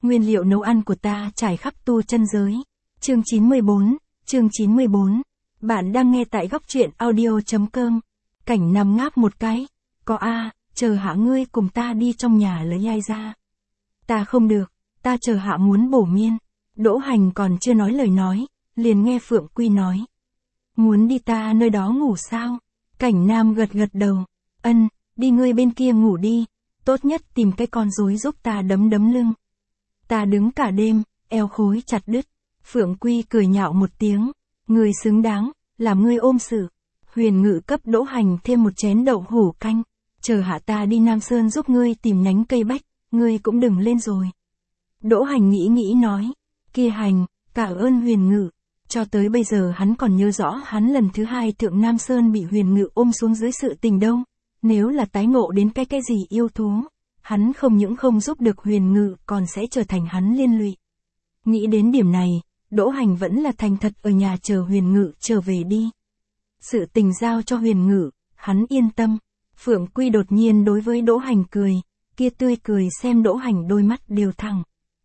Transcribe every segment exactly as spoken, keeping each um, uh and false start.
Nguyên liệu nấu ăn của ta trải khắp tu chân giới. Chương chín mươi bốn, chương chín mươi bốn. Bạn đang nghe tại góc truyện audio.com. Cảnh Nam ngáp một cái. Có a, chờ hạ ngươi cùng ta đi trong nhà lấy nhai ra. Ta không được, ta chờ hạ muốn bổ miên. Đỗ Hành còn chưa nói lời nói, liền nghe Phượng Quy nói. Muốn đi ta nơi đó ngủ sao? Cảnh Nam gật gật đầu. Ân, đi ngươi bên kia ngủ đi. Tốt nhất tìm cái con rối giúp ta đấm đấm lưng. Ta đứng cả đêm, eo khối chặt đứt. Phượng Quy cười nhạo một tiếng. Ngươi xứng đáng, làm ngươi ôm sự. Huyền Ngự cấp Đỗ Hành thêm một chén đậu hủ canh. Chờ hạ ta đi Nam Sơn giúp ngươi tìm nhánh cây bách, ngươi cũng đừng lên rồi. Đỗ Hành nghĩ nghĩ nói. Kia Hành, cảm ơn Huyền Ngự. Cho tới bây giờ hắn còn nhớ rõ hắn lần thứ hai thượng Nam Sơn bị Huyền Ngự ôm xuống dưới sự tình đâu. Nếu là tái ngộ đến cái cái gì yêu thú, hắn không những không giúp được Huyền Ngự còn sẽ trở thành hắn liên lụy. Nghĩ đến điểm này, Đỗ Hành vẫn là thành thật ở nhà chờ Huyền Ngự trở về đi. Sự tình giao cho Huyền Ngự, hắn yên tâm. Phượng Quy đột nhiên đối với Đỗ Hành cười, kia tươi cười xem Đỗ Hành đôi mắt đều thẳng.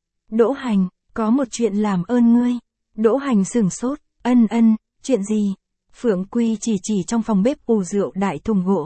Đỗ Hành, có một chuyện làm ơn ngươi. Đỗ Hành sửng sốt, ân ân, chuyện gì? Phượng Quy chỉ chỉ trong phòng bếp ủ rượu đại thùng gỗ.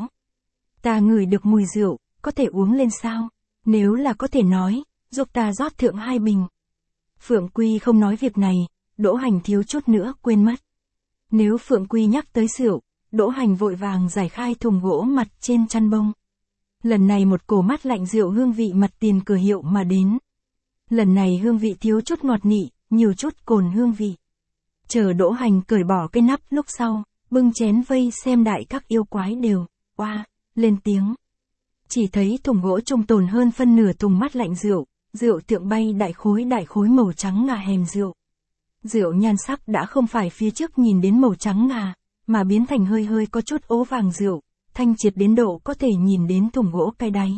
Ta ngửi được mùi rượu, có thể uống lên sao? Nếu là có thể nói, giúp ta rót thượng hai bình. Phượng Quy không nói việc này, Đỗ Hành thiếu chút nữa quên mất. Nếu Phượng Quy nhắc tới rượu, Đỗ Hành vội vàng giải khai thùng gỗ mặt trên chăn bông. Lần này một cổ mát lạnh rượu hương vị mặt tiền cửa hiệu mà đến. Lần này hương vị thiếu chút ngọt nị, nhiều chút cồn hương vị. Chờ Đỗ Hành cởi bỏ cái nắp lúc sau, bưng chén vây xem đại các yêu quái đều, oa, lên tiếng. Chỉ thấy thùng gỗ trung tồn hơn phân nửa thùng mát lạnh rượu, rượu tượng bay đại khối đại khối màu trắng ngà hèm rượu. Rượu nhan sắc đã không phải phía trước nhìn đến màu trắng ngà, mà biến thành hơi hơi có chút ố vàng rượu, thanh triệt đến độ có thể nhìn đến thùng gỗ cái đáy.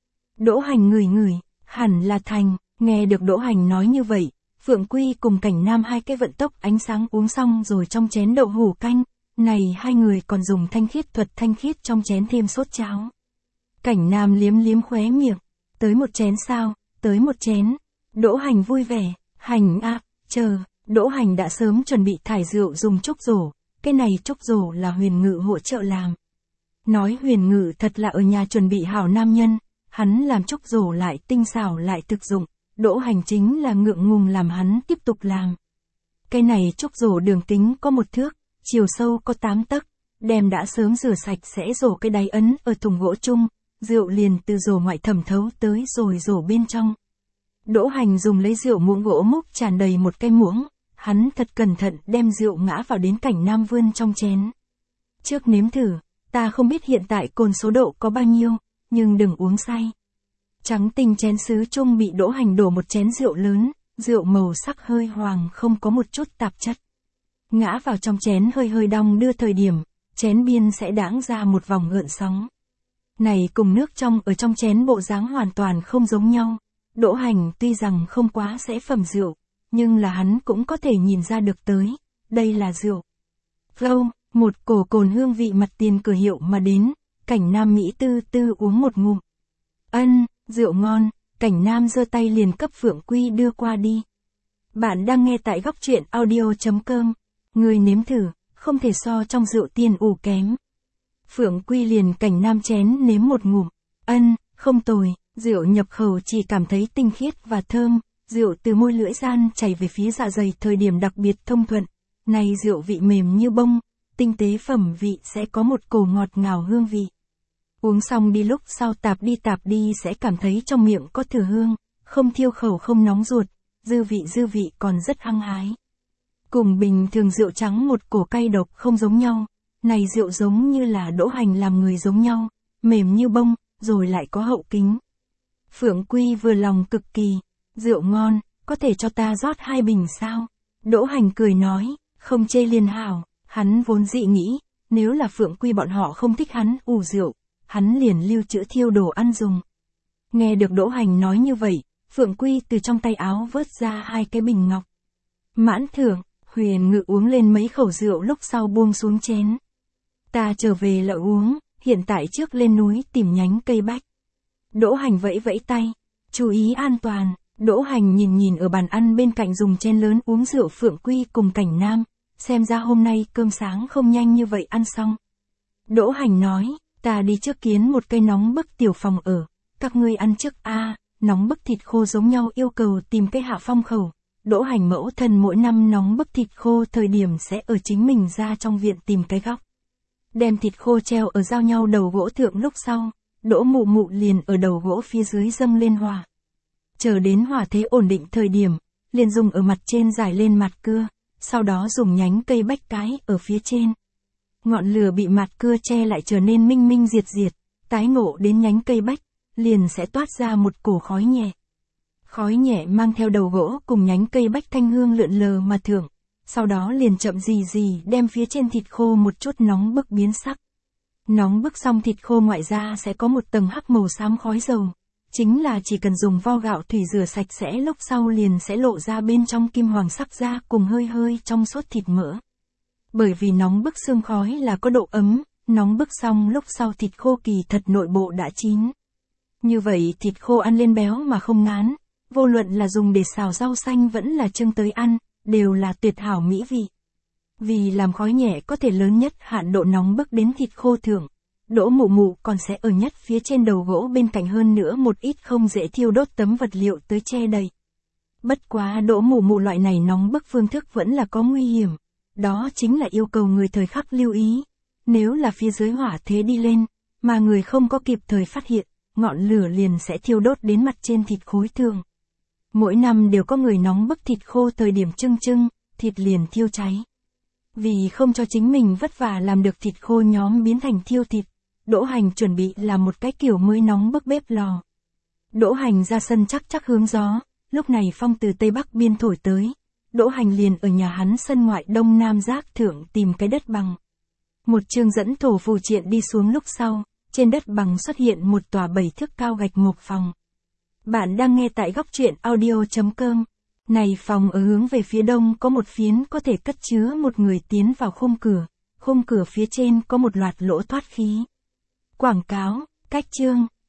Đỗ Hành ngửi ngửi, hẳn là thành, nghe được Đỗ Hành nói như vậy, Phượng Quy cùng Cảnh Nam hai cái vận tốc ánh sáng uống xong rồi trong chén đậu hủ canh, này hai người còn dùng thanh khiết thuật thanh khiết trong chén thêm sốt cháo. Cảnh Nam liếm liếm khóe miệng, tới một chén sao, tới một chén. Đỗ Hành vui vẻ, Hành a, chờ, Đỗ Hành đã sớm chuẩn bị thải rượu dùng trúc rổ, cái này trúc rổ là Huyền Ngự hỗ trợ làm. Nói Huyền Ngự thật là ở nhà chuẩn bị hảo nam nhân, hắn làm trúc rổ lại tinh xảo lại thực dụng, Đỗ Hành chính là ngượng ngùng làm hắn tiếp tục làm. Cái này trúc rổ đường kính có một thước, chiều sâu có tám tấc, đem đã sớm rửa sạch sẽ rổ cái đáy ấn ở thùng gỗ chung, rượu liền từ rổ ngoại thẩm thấu tới rồi rổ bên trong. Đỗ Hành dùng lấy rượu muỗng gỗ múc tràn đầy một cái muỗng, hắn thật cẩn thận đem rượu ngã vào đến Cảnh Nam vươn trong chén. Trước nếm thử, ta không biết hiện tại cồn số độ có bao nhiêu, nhưng đừng uống say. Trắng tinh chén sứ chung bị Đỗ Hành đổ một chén rượu lớn, rượu màu sắc hơi hoàng không có một chút tạp chất. Ngã vào trong chén hơi hơi đong đưa thời điểm, chén biên sẽ đãng ra một vòng gợn sóng. Này cùng nước trong ở trong chén bộ dáng hoàn toàn không giống nhau. Đỗ Hành tuy rằng không quá sẽ phẩm rượu, nhưng là hắn cũng có thể nhìn ra được tới, đây là rượu. Lâu, một cổ cồn hương vị mặt tiền cửa hiệu mà đến, Cảnh Nam Mỹ tư tư uống một ngụm. Ân, rượu ngon, Cảnh Nam giơ tay liền cấp Phượng Quy đưa qua đi. Bạn đang nghe tại góc truyện audio.com, người nếm thử, không thể so trong rượu tiên ủ kém. Phượng Quy liền Cảnh Nam chén nếm một ngụm, ân, không tồi, rượu nhập khẩu chỉ cảm thấy tinh khiết và thơm, rượu từ môi lưỡi gian chảy về phía dạ dày thời điểm đặc biệt thông thuận, này rượu vị mềm như bông, tinh tế phẩm vị sẽ có một cổ ngọt ngào hương vị. Uống xong đi lúc sau tạp đi tạp đi sẽ cảm thấy trong miệng có thừa hương, không thiêu khẩu không nóng ruột, dư vị dư vị còn rất hăng hái. Cùng bình thường rượu trắng một cổ cay độc không giống nhau, này rượu giống như là Đỗ Hành làm người giống nhau, mềm như bông, rồi lại có hậu kính. Phượng Quy vừa lòng cực kỳ, rượu ngon, có thể cho ta rót hai bình sao? Đỗ Hành cười nói, không chê liền hảo, hắn vốn dị nghĩ, nếu là Phượng Quy bọn họ không thích hắn ủ rượu, hắn liền lưu trữ thiêu đồ ăn dùng. Nghe được Đỗ Hành nói như vậy, Phượng Quy từ trong tay áo vớt ra hai cái bình ngọc. Mãn thưởng, Huyền Ngự uống lên mấy khẩu rượu lúc sau buông xuống chén. Ta trở về lại uống, hiện tại trước lên núi tìm nhánh cây bách. Đỗ Hành vẫy vẫy tay, chú ý an toàn, Đỗ Hành nhìn nhìn ở bàn ăn bên cạnh dùng chén lớn uống rượu Phượng Quy cùng Cảnh Nam, xem ra hôm nay cơm sáng không nhanh như vậy ăn xong. Đỗ Hành nói, ta đi trước kiến một cây nóng bức tiểu phòng ở, các ngươi ăn trước a. À, nóng bức thịt khô giống nhau yêu cầu tìm cây hạ phong khẩu. Đỗ Hành mẫu thân mỗi năm nóng bức thịt khô thời điểm sẽ ở chính mình ra trong viện tìm cái góc. Đem thịt khô treo ở giao nhau đầu gỗ thượng lúc sau, Đỗ Mụ Mụ liền ở đầu gỗ phía dưới dâng lên hỏa. Chờ đến hỏa thế ổn định thời điểm, liền dùng ở mặt trên rải lên mặt cưa, sau đó dùng nhánh cây bách cái ở phía trên. Ngọn lửa bị mặt cưa che lại trở nên minh minh diệt diệt, tái ngộ đến nhánh cây bách, liền sẽ toát ra một cổ khói nhẹ. Khói nhẹ mang theo đầu gỗ cùng nhánh cây bách thanh hương lượn lờ mà thưởng, sau đó liền chậm gì gì đem phía trên thịt khô một chút nóng bức biến sắc. Nóng bức xong thịt khô ngoại ra sẽ có một tầng hắc màu xám khói dầu, chính là chỉ cần dùng vo gạo thủy rửa sạch sẽ lúc sau liền sẽ lộ ra bên trong kim hoàng sắc da cùng hơi hơi trong suốt thịt mỡ. Bởi vì nóng bức xương khói là có độ ấm, nóng bức xong lúc sau thịt khô kỳ thật nội bộ đã chín. Như vậy thịt khô ăn lên béo mà không ngán, vô luận là dùng để xào rau xanh vẫn là trưng tới ăn, đều là tuyệt hảo mỹ vị. Vì làm khói nhẹ có thể lớn nhất hạn độ nóng bức đến thịt khô thưởng, Đỗ Mụ Mụ còn sẽ ở nhất phía trên đầu gỗ bên cạnh hơn nữa một ít không dễ thiêu đốt tấm vật liệu tới che đầy. Bất quá Đỗ Mụ Mụ loại này nóng bức phương thức vẫn là có nguy hiểm, đó chính là yêu cầu người thời khắc lưu ý. Nếu là phía dưới hỏa thế đi lên, mà người không có kịp thời phát hiện, ngọn lửa liền sẽ thiêu đốt đến mặt trên thịt khối thường. Mỗi năm đều có người nóng bức thịt khô thời điểm trưng trưng, thịt liền thiêu cháy. Vì không cho chính mình vất vả làm được thịt khô nhóm biến thành thiêu thịt, Đỗ Hành chuẩn bị làm một cái kiểu mới nóng bức bếp lò. Đỗ Hành ra sân chắc chắc hướng gió, lúc này phong từ tây bắc biên thổi tới. Đỗ Hành liền ở nhà hắn sân ngoại đông nam giác thượng tìm cái đất bằng. Một chương dẫn thổ phù triện đi xuống lúc sau, trên đất bằng xuất hiện một tòa bảy thước cao gạch mộc phòng. Bạn đang nghe tại góc truyện audio chấm com. Này phòng ở hướng về phía đông có một phiến có thể cất chứa một người tiến vào khung cửa, khung cửa phía trên có một loạt lỗ thoát khí. Quảng cáo, cách chương,